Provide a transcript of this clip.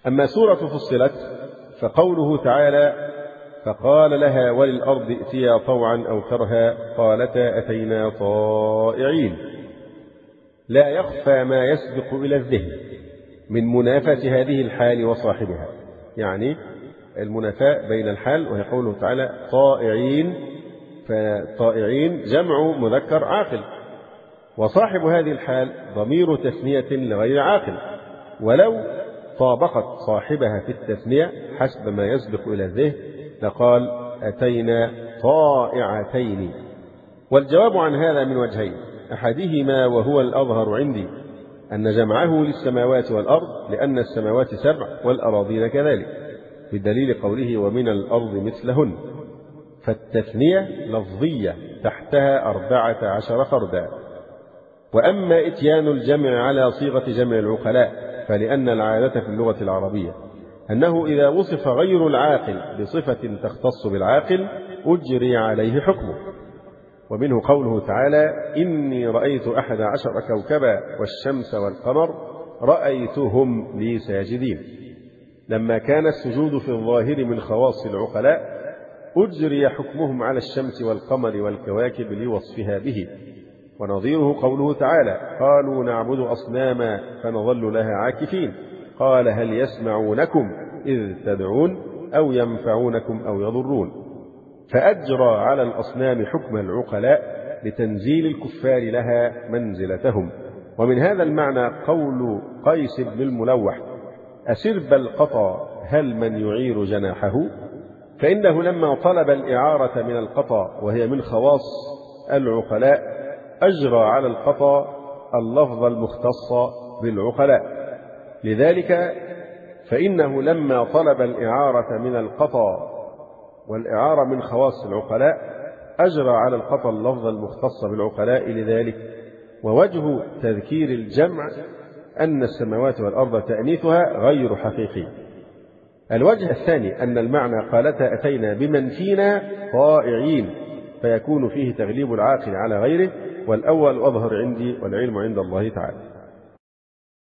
أما سورة فصلت فقوله تعالى: فقال لها وللأرض ائتيا طوعا أو كرها قالتا أتينا طائعين، لا يخفى ما يسبق إلى الذهن من منافاة هذه الحال وصاحبها، يعني المنافاة بين الحال وهي قوله تعالى طائعين، فطائعين جمع مذكر عاقل، وصاحب هذه الحال ضمير تثنية لغير عاقل، ولو طابقت صاحبها في التثنية حسب ما يسبق إلى الذهن لقال أتينا طائعتين. والجواب عن هذا من وجهين: أحدهما وهو الأظهر عندي أن جمعه للسماوات والأرض، لأن السماوات 7 والأراضين كذلك، بدليل قوله ومن الأرض مثلهن، فالتثنية لفظية تحتها 14 فردا. وأما إتيان الجمع على صيغة جمع العقلاء فلأن العادة في اللغة العربية أنه إذا وصف غير العاقل بصفة تختص بالعاقل أجري عليه حكمه، ومنه قوله تعالى: إني رأيت 11 كوكبا والشمس والقمر رأيتهم لي ساجدين. لما كان السجود في الظاهر من خواص العقلاء أجري حكمهم على الشمس والقمر والكواكب لوصفها به. ونظيره قوله تعالى: قالوا نعبد أصناما فنظل لها عاكفين قال هل يسمعونكم إذ تدعون أو ينفعونكم أو يضرون. فأجرى على الأصنام حكم العقلاء لتنزيل الكفار لها منزلتهم. ومن هذا المعنى قول قيس بن الملوح: أسرب القطا هل من يعير جناحه، فإنه لما طلب الإعارة من القطا وهي من خواص العقلاء أجرى على القطا اللفظ المختص بالعقلاء. لذلك فإنه لما طلب الإعارة من القطا والإعارة من خواص العقلاء أجرى على القطا اللفظ المختص بالعقلاء لذلك. ووجه تذكير الجمع أن السماوات والأرض تأنيثها غير حقيقي. الوجه الثاني أن المعنى قالتا أتينا بمن فينا طائعين، فيكون فيه تغليب العاقل على غيره، والأول أظهر عندي والعلم عند الله تعالى.